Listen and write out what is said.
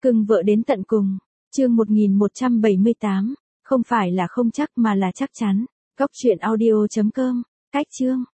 Cưng vợ đến tận cùng. Chương 1178. Không phải là không chắc mà là chắc chắn. Góc truyện audio.com. Cách chương.